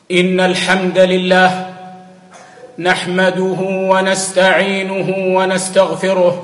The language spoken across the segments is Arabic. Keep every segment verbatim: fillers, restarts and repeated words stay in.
إن الحمد لله نحمده ونستعينه ونستغفره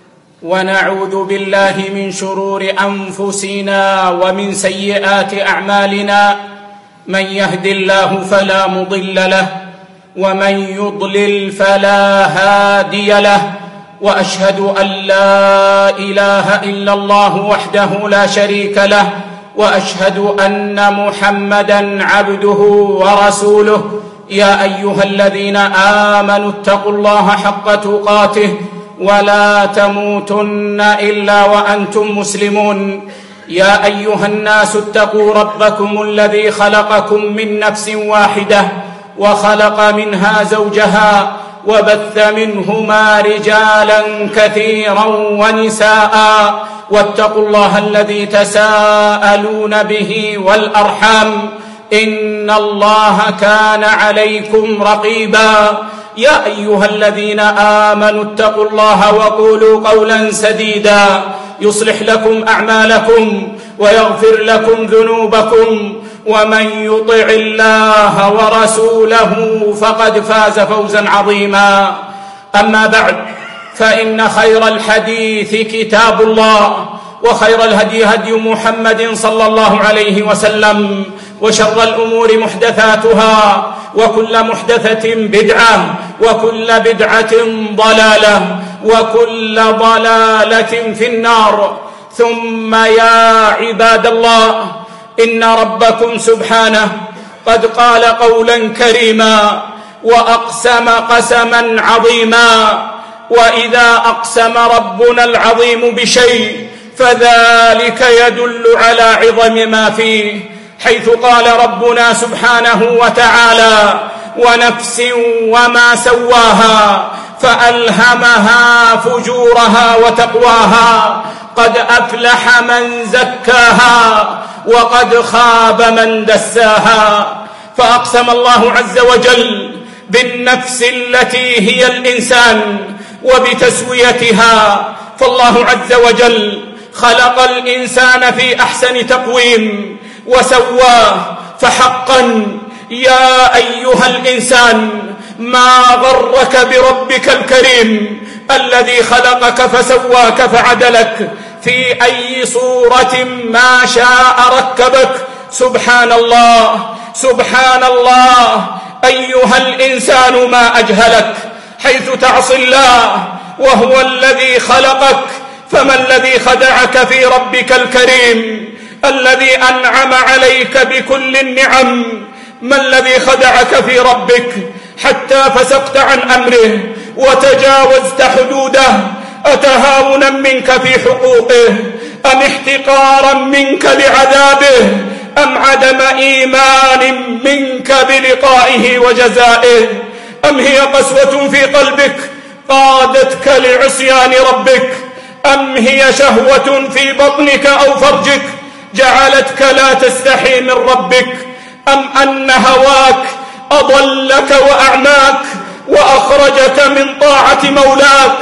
ونعوذ بالله من شرور أنفسنا ومن سيئات أعمالنا. من يهد الله فلا مضل له ومن يضلل فلا هادي له، وأشهد أن لا إله إلا الله وحده لا شريك له، وأشهد أن محمدًا عبده ورسوله. يا أيها الذين آمنوا اتقوا الله حق تقاته ولا تموتن إلا وأنتم مسلمون. يا أيها الناس اتقوا ربكم الذي خلقكم من نفس واحدة وخلق منها زوجها وبث منهما رجالا كثيرا ونساء، واتقوا الله الذي تساءلون به والأرحام إن الله كان عليكم رقيبا. يا أيها الذين آمنوا اتقوا الله وقولوا قولا سديدا يصلح لكم أعمالكم ويغفر لكم ذنوبكم، ومن يطع الله ورسوله فقد فاز فوزا عظيما. أما بعد، فإن خير الحديث كتاب الله، وخير الهدي هدي محمد صلى الله عليه وسلم، وشر الأمور محدثاتها، وكل محدثة بدعة، وكل بدعة ضلالة، وكل ضلالة في النار. ثم يا عباد الله، إن ربكم سبحانه قد قال قولا كريما وأقسم قسما عظيما. وإذا أقسم ربنا العظيم بشيء فذلك يدل على عظم ما فيه، حيث قال ربنا سبحانه وتعالى: ونفس وما سواها فألهمها فجورها وتقواها، قد أفلح من زكاها وقد خاب من دساها. فأقسم الله عز وجل بالنفس التي هي الإنسان وبتسويتها، فالله عز وجل خلق الإنسان في أحسن تقويم وسواه. فحقا يا أيها الإنسان ما غرك بربك الكريم الذي خلقك فسواك فعدلك، في أي صورة ما شاء ركبك. سبحان الله سبحان الله أيها الإنسان ما أجهلك، حيث تعصي الله وهو الذي خلقك. فما الذي خدعك في ربك الكريم الذي أنعم عليك بكل النعم؟ ما الذي خدعك في ربك حتى فسقت عن أمره وتجاوزت حدوده؟ أتهاونا منك في حقوقه، أم احتقارا منك لعذابه، أم عدم إيمان منك بلقائه وجزائه، أم هي قسوة في قلبك قادتك لعصيان ربك، أم هي شهوة في بطنك أو فرجك جعلتك لا تستحي من ربك، أم أن هواك أضلك وأعماك وأخرجك من طاعة مولاك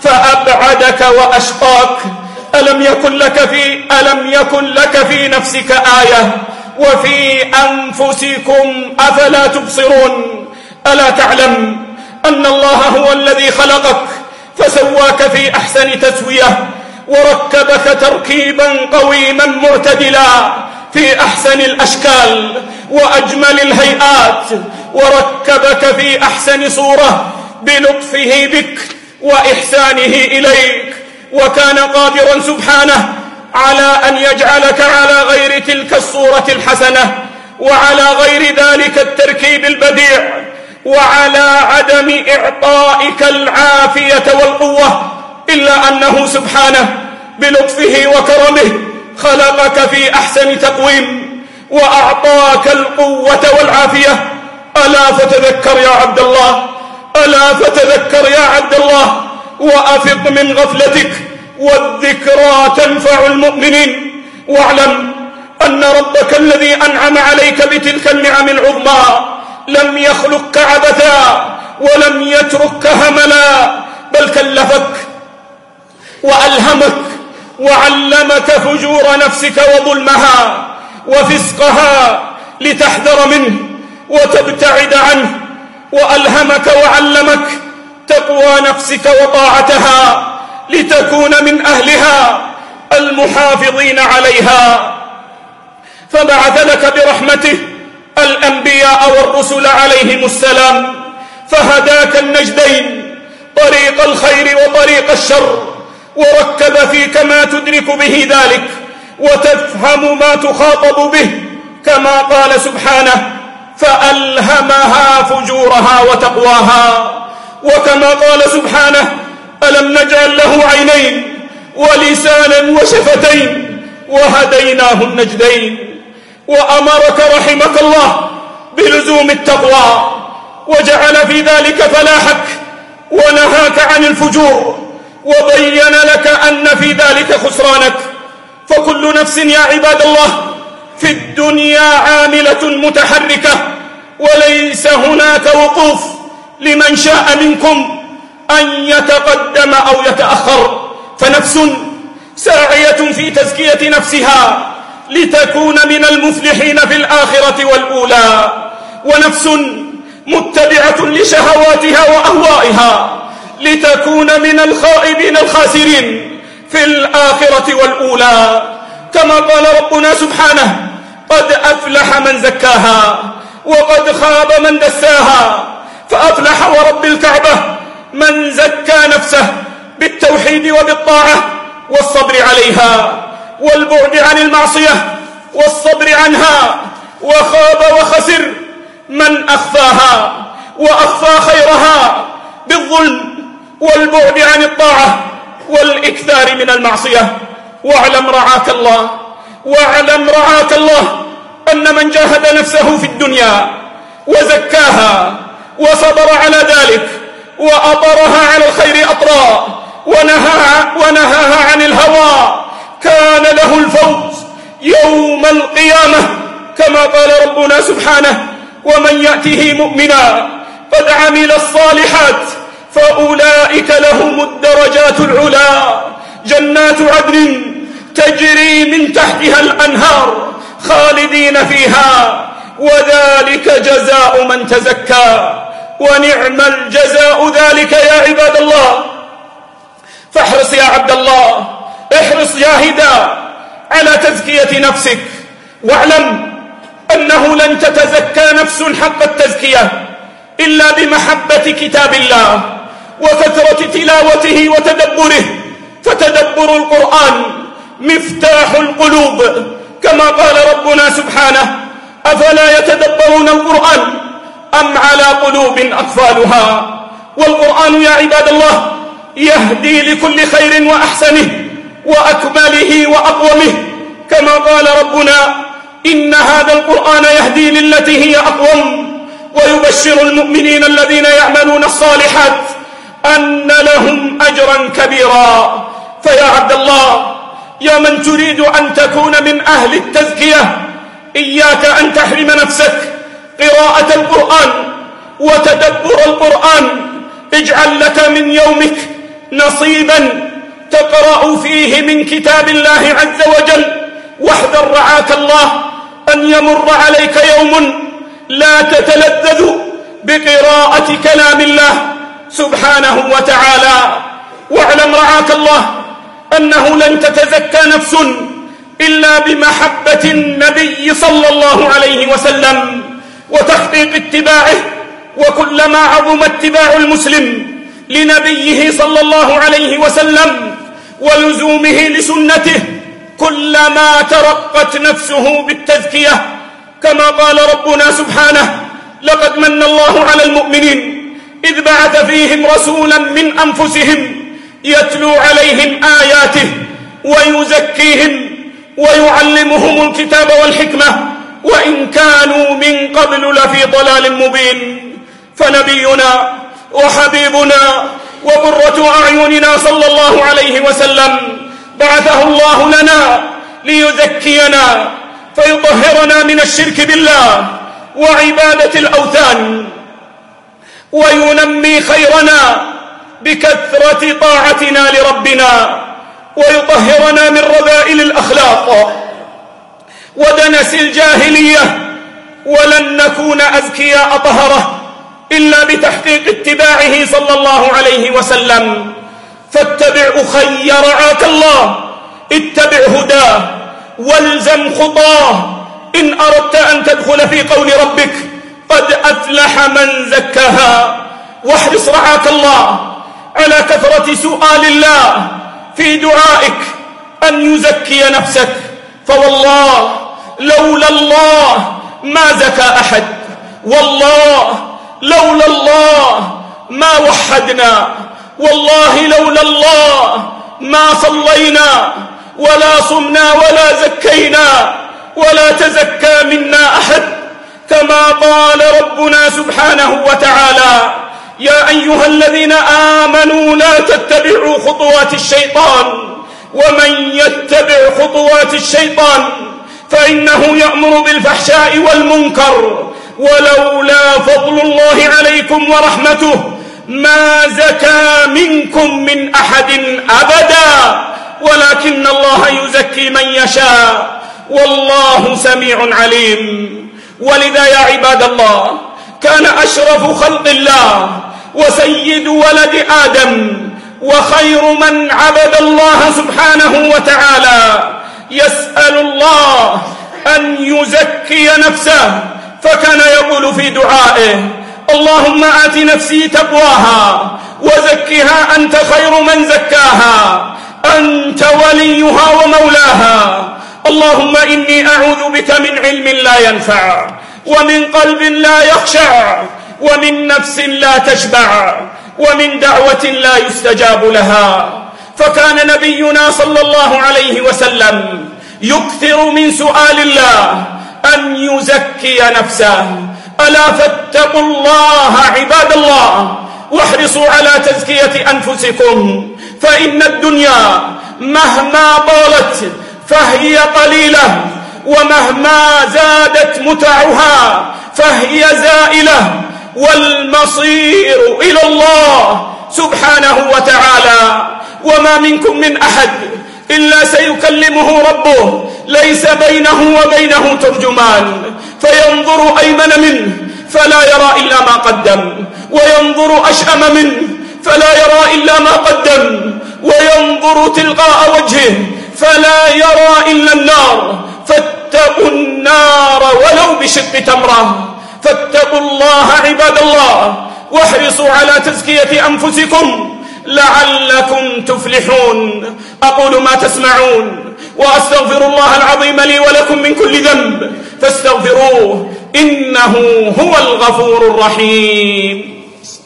فأبعدك وأشقاك؟ ألم يكن لك في ألم يكن لك في نفسك آية وفي أنفسكم أفلا تبصرون؟ ألا تعلم أن الله هو الذي خلقك فسواك في أحسن تسوية، وركبك تركيبا قويما معتدلا في أحسن الأشكال وأجمل الهيئات، وركبك في أحسن صورة بلطفه بك وإحسانه إليك، وكان قادرا سبحانه على أن يجعلك على غير تلك الصورة الحسنة، وعلى غير ذلك التركيب البديع، وعلى عدم إعطائك العافية والقوة، إلا أنه سبحانه بلطفه وكرمه خلقك في أحسن تقويم وأعطاك القوة والعافية. ألا فتذكر يا عبد الله، ألا فتذكر يا عبد الله، وأفق من غفلتك، والذكرى تنفع المؤمنين. واعلم أن ربك الذي أنعم عليك بتلك النعم العظمى لم يخلقك عبثا ولم يتركك هملا، بل كلفك وألهمك وعلمك فجور نفسك وظلمها وفسقها لتحذر منه. وتبتعد عنه، وألهمك وعلمك تقوى نفسك وطاعتها لتكون من أهلها المحافظين عليها. فبعث لك برحمته الأنبياء والرسل عليهم السلام، فهداك النجدين طريق الخير وطريق الشر، وركب فيك ما تدرك به ذلك وتفهم ما تخاطب به، كما قال سبحانه: فألهمها فجورها وتقواها. وكما قال سبحانه: ألم نجعل له عينين ولسانا وشفتين وهديناه النجدين. وأمرك رحمك الله بلزوم التقوى، وجعل في ذلك فلاحك، ونهاك عن الفجور، وبين لك أن في ذلك خسرانك. فكل نفس يا عباد الله في الدنيا عاملة متحركة، وليس هناك وقوف لمن شاء منكم أن يتقدم أو يتأخر. فنفس ساعية في تزكية نفسها لتكون من المفلحين في الآخرة والأولى، ونفس متبعة لشهواتها وأهوائها لتكون من الخائبين الخاسرين في الآخرة والأولى. كما قال ربنا سبحانه: قد أفلح من زكاها وقد خاب من دساها. فأفلح ورب الكعبة من زكى نفسه بالتوحيد وبالطاعة والصبر عليها والبعد عن المعصية والصبر عنها، وخاب وخسر من أخفاها وأخفى خيرها بالظلم والبعد عن الطاعة والإكثار من المعصية. واعلم رعاك الله واعلم رعاك الله أن من جاهد نفسه في الدنيا وزكاها وصبر على ذلك وأطرها على الخير أطراء ونهاها, ونهاها عن الهوى كان له الفوز يوم القيامة، كما قال ربنا سبحانه: ومن يأته مؤمنا قد عمل الصالحات فأولئك لهم الدرجات العلى جنات عدن تجري من تحتها الأنهار خالدين فيها وذلك جزاء من تزكى ونعم الجزاء ذلك يا عباد الله. فاحرص يا عبد الله، احرص جاهدا على تزكية نفسك، واعلم أنه لن تتزكى نفس حق التزكية إلا بمحبة كتاب الله وكثرة تلاوته وتدبره، فتدبر القرآن مفتاح القلوب، كما قال ربنا سبحانه: أفلا يتدبرون القرآن أم على قلوب أقفالها. والقرآن يا عباد الله يهدي لكل خير وأحسنه وأكمله وأقومه، كما قال ربنا: إن هذا القرآن يهدي للتي هي أقوم ويبشر المؤمنين الذين يعملون الصالحات أن لهم أجرا كبيرا. فيا عبد الله، يا من تريد أن تكون من أهل التزكية، إياك أن تحرم نفسك قراءة القرآن وتدبر القرآن. اجعل لك من يومك نصيبا تقرأ فيه من كتاب الله عز وجل، واحذر رعاك الله أن يمر عليك يوم لا تتلذذ بقراءة كلام الله سبحانه وتعالى. واعلم رعاك الله أنه لن تتزكى نفس إلا بمحبة النبي صلى الله عليه وسلم وتحقيق اتباعه، وكلما عظم اتباع المسلم لنبيه صلى الله عليه وسلم ولزومه لسنته كلما ترقت نفسه بالتزكية، كما قال ربنا سبحانه: لقد من الله على المؤمنين إذ بعث فيهم رسولا من أنفسهم يتلو عليهم آياته ويزكيهم ويعلمهم الكتاب والحكمة وإن كانوا من قبل لفي ضلال مبين. فنبينا وحبيبنا وقرة أعيننا صلى الله عليه وسلم بعثه الله لنا ليزكينا فيطهرنا من الشرك بالله وعبادة الأوثان، وينمي خيرنا بكثرة طاعتنا لربنا، ويطهرنا من رذائل الأخلاق ودنس الجاهلية ولن نكون أزكياء طهرة إلا بتحقيق اتباعه صلى الله عليه وسلم. فاتبع أخي رعاك الله، اتبع هداه والزم خطاه إن أردت أن تدخل في قول ربك قد أفلح من زكاها. واحرص رعاك الله على كثرة سؤال الله في دعائك أن يزكي نفسك، فوالله لولا الله ما زكى أحد، والله لولا الله ما وحدنا، والله لولا الله ما صلينا ولا صمنا ولا زكينا ولا تزكى منا أحد. كما قال ربنا سبحانه وتعالى: يا أيها الذين آمنوا لا تتبعوا خطوات الشيطان، ومن يتبع خطوات الشيطان فإنه يأمر بالفحشاء والمنكر، ولولا فضل الله عليكم ورحمته ما زكى منكم من أحد أبدا، ولكن الله يزكي من يشاء، والله سميع عليم. ولذا يا عباد الله كان أشرف خلق الله وسيد ولد آدم وخير من عبد الله سبحانه وتعالى يسأل الله أن يزكي نفسه، فكان يقول في دعائه: اللهم آت نفسي تقواها وزكها أنت خير من زكاها، أنت وليها ومولاها. اللهم إني أعوذ بك من علم لا ينفع، ومن قلب لا يخشع، ومن نفس لا تشبع، ومن دعوة لا يستجاب لها. فكان نبينا صلى الله عليه وسلم يكثر من سؤال الله أن يزكي نفسه. ألا فاتقوا الله عباد الله، واحرصوا على تزكية أنفسكم، فإن الدنيا مهما طالت فهي قليلة، ومهما زادت متعها فهي زائلة، والمصير إلى الله سبحانه وتعالى. وما منكم من أحد إلا سيكلمه ربه، ليس بينه وبينه ترجمان، فينظر أيمن منه فلا يرى إلا ما قدم، وينظر أشأم منه فلا يرى إلا ما قدم، وينظر تلقاء وجهه فلا يرى إلا النار. فاتقوا النار ولو بشق تمرة. فاتقوا الله عباد الله، واحرصوا على تزكية أنفسكم لعلكم تفلحون. أقول ما تسمعون، وأستغفر الله العظيم لي ولكم من كل ذنب، فاستغفروه إنه هو الغفور الرحيم.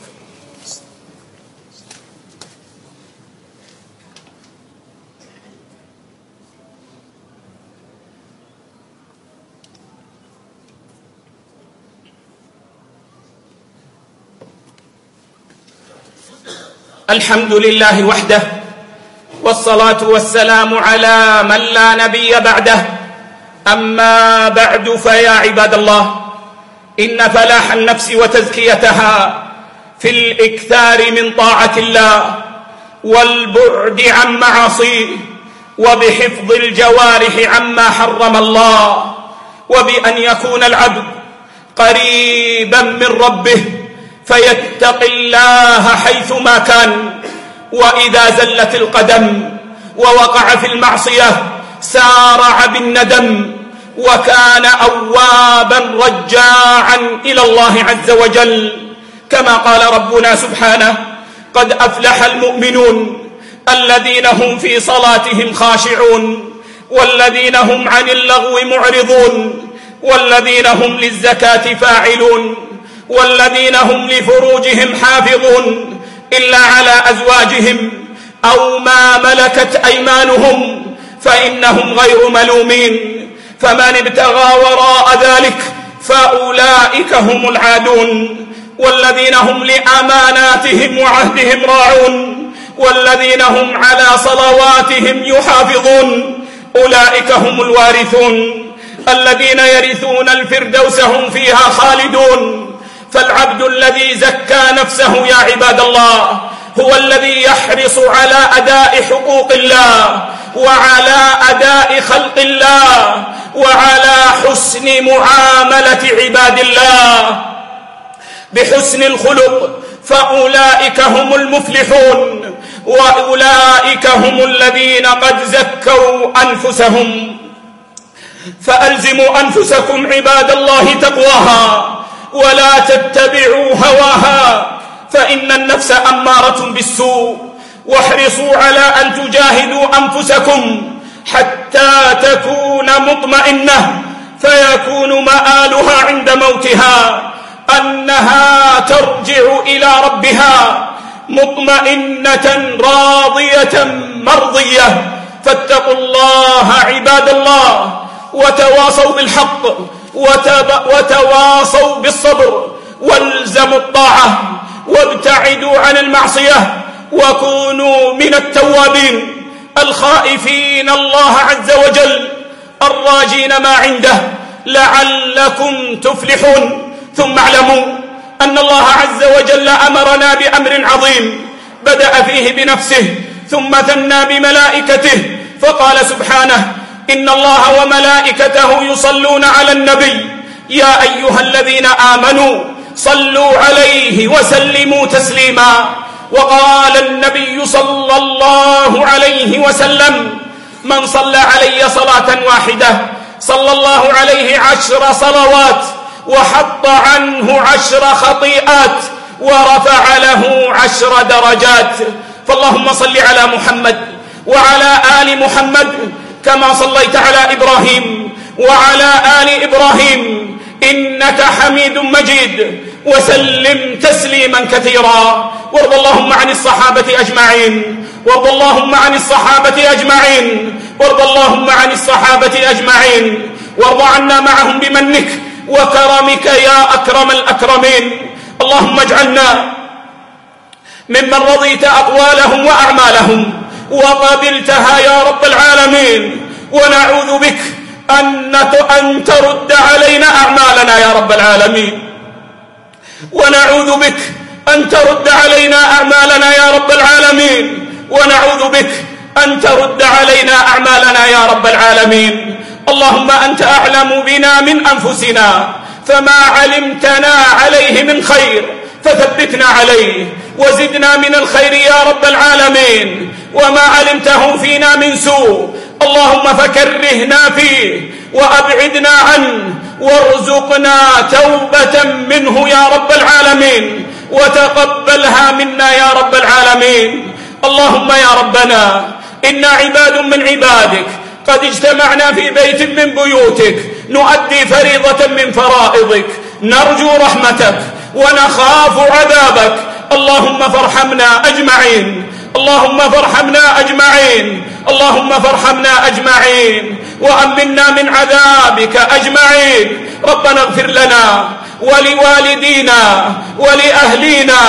الحمد لله وحده، والصلاة والسلام على من لا نبي بعده. أما بعد، فيا عباد الله، إن فلاح النفس وتزكيتها في الإكثار من طاعة الله والبعد عن معاصيه، وبحفظ الجوارح عما حرم الله، وبأن يكون العبد قريبا من ربه فيتقي الله حيثما كان، وإذا زلت القدم ووقع في المعصية سارع بالندم، وكان أوابا رجاعا إلى الله عز وجل، كما قال ربنا سبحانه: قد أفلح المؤمنون الذين هم في صلاتهم خاشعون، والذين هم عن اللغو معرضون، والذين هم للزكاة فاعلون، والذين هم لفروجهم حافظون إلا على أزواجهم أو ما ملكت أيمانهم فإنهم غير ملومين، فمن ابتغى وراء ذلك فأولئك هم العادون. والذين هم لأماناتهم وعهدهم راعون، والذين هم على صلواتهم يحافظون، أولئك هم الوارثون الذين يرثون الفردوس هم فيها خالدون. فالعبد الذي زكى نفسه يا عباد الله هو الذي يحرص على أداء حقوق الله وعلى أداء خلق الله وعلى حسن معاملة عباد الله بحسن الخلق، فأولئك هم المفلحون، وأولئك هم الذين قد زكوا أنفسهم. فألزموا أنفسكم عباد الله تقواها، ولا تتبعوا هواها، فإن النفس أمارة بالسوء. واحرصوا على أن تجاهدوا أنفسكم حتى تكون مطمئنة، فيكون مآلها عند موتها أنها ترجع إلى ربها مطمئنة راضية مرضية. فاتقوا الله عباد الله، وتواصوا بالحق وتواصوا بالصبر، والزموا الطاعة وابتعدوا عن المعصية، وكونوا من التوابين الخائفين الله عز وجل الراجين ما عنده لعلكم تفلحون. ثم اعلموا أن الله عز وجل أمرنا بأمر عظيم بدأ فيه بنفسه ثم ثنى بملائكته، فقال سبحانه: إن الله وملائكته يصلون على النبي يا أيها الذين آمنوا صلوا عليه وسلموا تسليما. وقال النبي صلى الله عليه وسلم: من صلى علي صلاة واحدة صلى الله عليه عشر صلوات وحط عنه عشر خطيئات ورفع له عشر درجات. فاللهم صل على محمد وعلى آل محمد كما صليت على إبراهيم وعلى آل إبراهيم إنك حميد مجيد، وسلم تسليما كثيرا. وارض اللهم عن الصحابة أجمعين وارض اللهم عن الصحابة أجمعين وارض اللهم عن الصحابة أجمعين وارض عنا معهم بمنك وكرمك يا أكرم الأكرمين. اللهم اجعلنا ممن رضيت أقوالهم وأعمالهم وقبلتها يا رب العالمين، ونعوذ بك أن ترد علينا أعمالنا يا رب العالمين، ونعوذ بك أن ترد علينا أعمالنا يا رب العالمين، ونعوذ بك أن ترد علينا أعمالنا يا رب العالمين. اللهم أنت أعلم بنا من أنفسنا، فما علمتنا عليه من خير فثبتنا عليه، وزدنا من الخير يا رب العالمين، وما علمته فينا من سوء اللهم فكرهنا فيه وأبعدنا عنه، وارزقنا توبة منه يا رب العالمين، وتقبلها منا يا رب العالمين. اللهم يا ربنا إنا عباد من عبادك قد اجتمعنا في بيت من بيوتك نؤدي فريضة من فرائضك، نرجو رحمتك ونخاف عذابك. اللهم فارحمنا أجمعين، اللهم فارحمنا أجمعين، اللهم فارحمنا أجمعين، وأمنا من عذابك أجمعين. ربنا اغفر لنا ولوالدينا ولأهلينا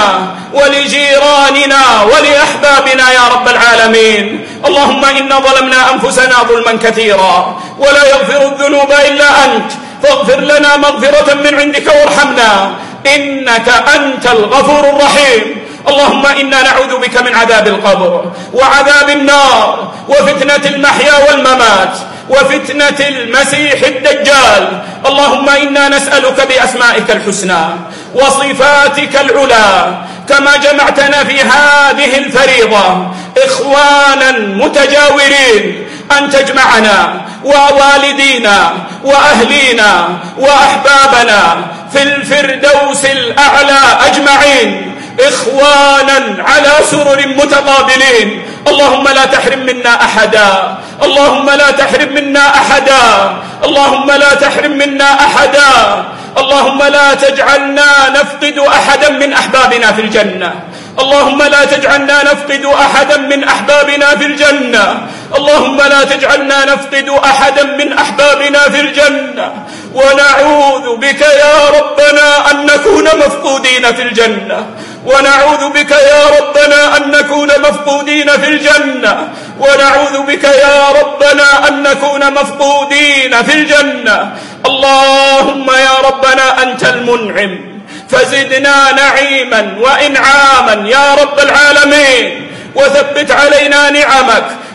ولجيراننا ولأحبابنا يا رب العالمين. اللهم إنا ظلمنا أنفسنا ظلما كثيرا ولا يغفر الذنوب إلا أنت، فاغفر لنا مغفرة من عندك وارحمنا إنك أنت الغفور الرحيم. اللهم إنا نعوذ بك من عذاب القبر وعذاب النار وفتنة المحيا والممات وفتنة المسيح الدجال. اللهم إنا نسألك بأسمائك الحسنى وصفاتك العلى كما جمعتنا في هذه الفريضة إخوانا متجاورين أن تجمعنا ووالدينا وأهلينا وأحبابنا في الفردوس الأعلى أجمعين إخوانا على سرر متقابلين. اللهم لا تحرم منا أحدا، اللهم لا تحرم منا أحدا، اللهم لا تحرم منا أحدا. اللهم لا تجعلنا نفقد أحدا من أحبابنا في الجنة، اللهم لا تجعلنا نفقد أحدا من أحبابنا في الجنة، اللهم لا تجعلنا نفقد أحدا من أحبابنا في الجنة. ونعوذ بك يا ربنا أن نكون مفقودين في الجنة، ونعوذ بك يا ربنا أن نكون مفقودين في الجنة، ونعوذ بك يا ربنا أن نكون مفقودين في الجنة. اللهم يا ربنا أنت المنعم، فزدنا نعيما وإنعاما يا رب العالمين، وثبت علينا نعمك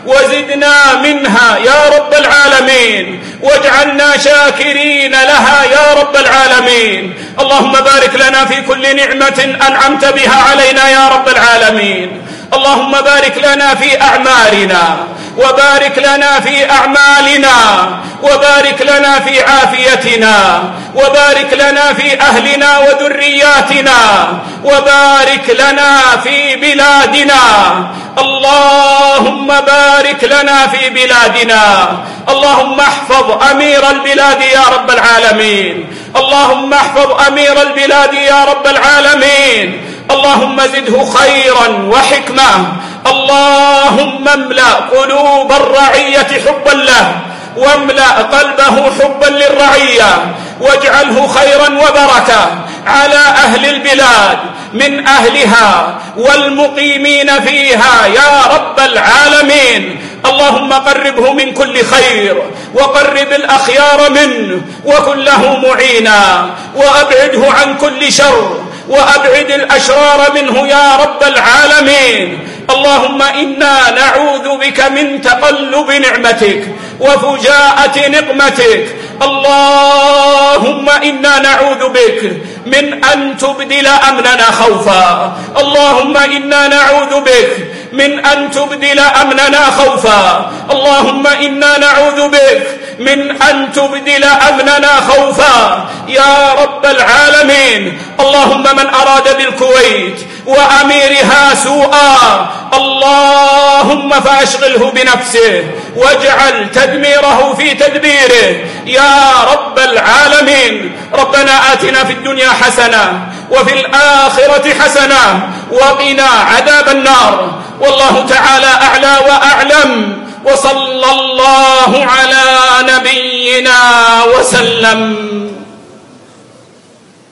وزدنا منها يا رب العالمين، واجعلنا شاكرين لها يا رب العالمين. اللهم بارك لنا في كل نعمة أنعمت بها علينا يا رب العالمين. اللهم بارك لنا في أعمالنا، وبارك لنا في أعمالنا، وبارك لنا في عافيتنا، وبارك لنا في أهلنا وذرياتنا، وبارك لنا في بلادنا. اللهم بارك لنا في بلادنا. اللهم احفظ أمير البلاد يا رب العالمين. اللهم احفظ أمير البلاد يا رب العالمين. اللهم زده خيرا وحكمة. اللهم املأ قلوب الرعية حبا له، واملأ قلبه حبا للرعية، واجعله خيرا وبركة على أهل البلاد من أهلها والمقيمين فيها يا رب العالمين. اللهم قربه من كل خير، وقرب الأخيار منه، وكن له معينا، وأبعده عن كل شر، وأبعد الأشرار منه يا رب العالمين. اللهم إنا نعوذ بك من تقلب نعمتك وفجاءة نقمتك. اللهم إنا نعوذ بك من أن تبدل أمننا خوفا. اللهم إنا نعوذ بك من أن تبدل أمننا خوفا. اللهم إنا نعوذ بك من أن تبدل أمننا خوفا يا رب العالمين. اللهم من أراد بالكويت وأميرها سوءا، اللهم فأشغله بنفسه، واجعل تدميره في تدبيره يا رب العالمين. ربنا آتنا في الدنيا حسنة وفي الآخرة حسنة وقنا عذاب النار. والله تعالى أعلى وأعلم، وصلى الله على نبينا وسلم.